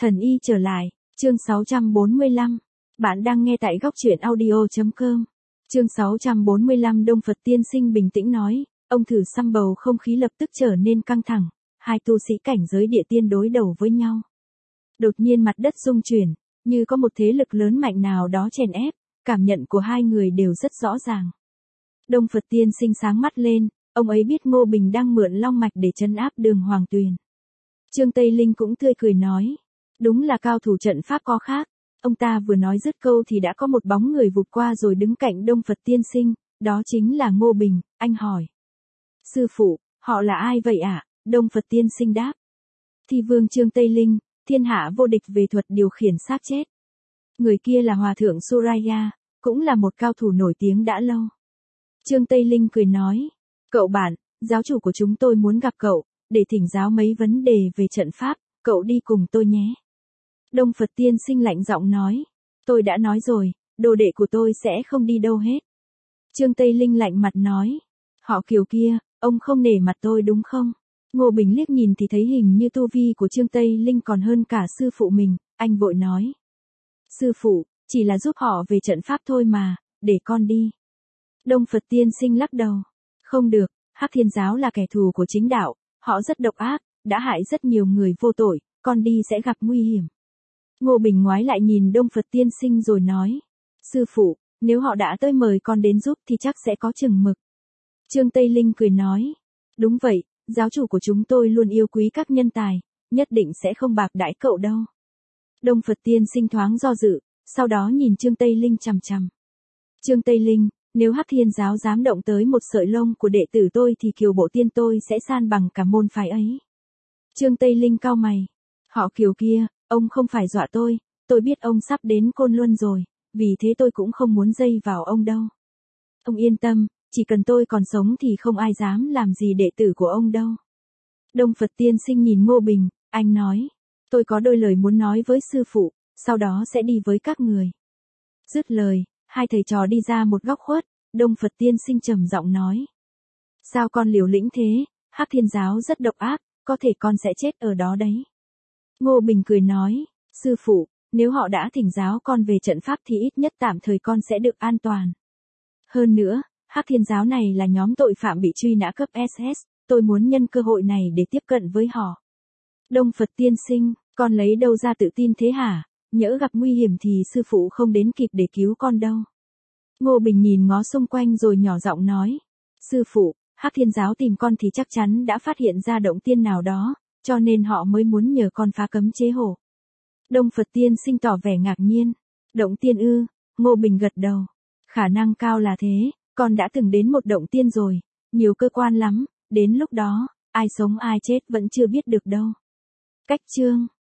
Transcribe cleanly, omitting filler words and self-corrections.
Thần y trở lại, chương 645. Bạn đang nghe tại góc truyện audio.com. Chương 645 Đông Phật tiên sinh bình tĩnh nói, ông thử xăm bầu không khí lập tức trở nên căng thẳng, hai tu sĩ cảnh giới địa tiên đối đầu với nhau. Đột nhiên mặt đất rung chuyển, như có một thế lực lớn mạnh nào đó chèn ép, cảm nhận của hai người đều rất rõ ràng. Đông Phật tiên sinh sáng mắt lên, ông ấy biết Ngô Bình đang mượn long mạch để trấn áp Đường Hoàng Tuyền. Trương Tây Linh cũng tươi cười nói, đúng là cao thủ trận pháp có khác. Ông ta vừa nói dứt câu thì đã có một bóng người vụt qua rồi đứng cạnh Đông Phật tiên sinh, đó chính là Ngô Bình. Anh hỏi, sư phụ, họ là ai vậy ạ? Đông Phật tiên sinh đáp, Thi Vương Trương Tây Linh, thiên hạ vô địch về thuật điều khiển xác chết. Người kia là Hòa thượng Suraya, cũng là một cao thủ nổi tiếng đã lâu. Trương Tây Linh cười nói, cậu bạn, giáo chủ của chúng tôi muốn gặp cậu, để thỉnh giáo mấy vấn đề về trận pháp, cậu đi cùng tôi nhé. Đông Phật tiên sinh lạnh giọng nói, tôi đã nói rồi, đồ đệ của tôi sẽ không đi đâu hết. Trương Tây Linh lạnh mặt nói, họ Kiều kia, ông không nể mặt tôi đúng không? Ngô Bình liếc nhìn thì thấy hình như tu vi của Trương Tây Linh còn hơn cả sư phụ mình, anh vội nói. Sư phụ, chỉ là giúp họ về trận pháp thôi mà, để con đi. Đông Phật tiên sinh lắc đầu, không được, Hắc Thiên giáo là kẻ thù của chính đạo, họ rất độc ác, đã hại rất nhiều người vô tội, con đi sẽ gặp nguy hiểm. Ngô Bình ngoái lại nhìn Đông Phật tiên sinh rồi nói, sư phụ, nếu họ đã tới mời con đến giúp thì chắc sẽ có chừng mực. Trương Tây Linh cười nói, đúng vậy, giáo chủ của chúng tôi luôn yêu quý các nhân tài, nhất định sẽ không bạc đãi cậu đâu. Đông Phật tiên sinh thoáng do dự, sau đó nhìn Trương Tây Linh chằm chằm. Trương Tây Linh, nếu Hắc Thiên giáo dám động tới một sợi lông của đệ tử tôi thì Kiều bộ tiên tôi sẽ san bằng cả môn phái ấy. Trương Tây Linh cau mày, họ Kiều kia, ông không phải dọa tôi biết ông sắp đến Côn Luân rồi, vì thế tôi cũng không muốn dây vào ông đâu. Ông yên tâm, chỉ cần tôi còn sống thì không ai dám làm gì đệ tử của ông đâu. Đông Phật tiên sinh nhìn Ngô Bình, anh nói, tôi có đôi lời muốn nói với sư phụ, sau đó sẽ đi với các người. Dứt lời, hai thầy trò đi ra một góc khuất, Đông Phật tiên sinh trầm giọng nói. Sao con liều lĩnh thế, Hắc Thiên giáo rất độc ác, có thể con sẽ chết ở đó đấy. Ngô Bình cười nói, sư phụ, nếu họ đã thỉnh giáo con về trận pháp thì ít nhất tạm thời con sẽ được an toàn. Hơn nữa, Hắc Thiên giáo này là nhóm tội phạm bị truy nã cấp SS, tôi muốn nhân cơ hội này để tiếp cận với họ. Đông Phật tiên sinh, con lấy đâu ra tự tin thế hả? Nhỡ gặp nguy hiểm thì sư phụ không đến kịp để cứu con đâu. Ngô Bình nhìn ngó xung quanh rồi nhỏ giọng nói, sư phụ, Hắc Thiên giáo tìm con thì chắc chắn đã phát hiện ra động tiên nào đó, cho nên họ mới muốn nhờ con phá cấm chế hộ. Đông Phật tiên sinh tỏ vẻ ngạc nhiên, động tiên ư? Ngô Bình gật đầu, khả năng cao là thế, con đã từng đến một động tiên rồi, nhiều cơ quan lắm, đến lúc đó, ai sống ai chết vẫn chưa biết được đâu. Cách chương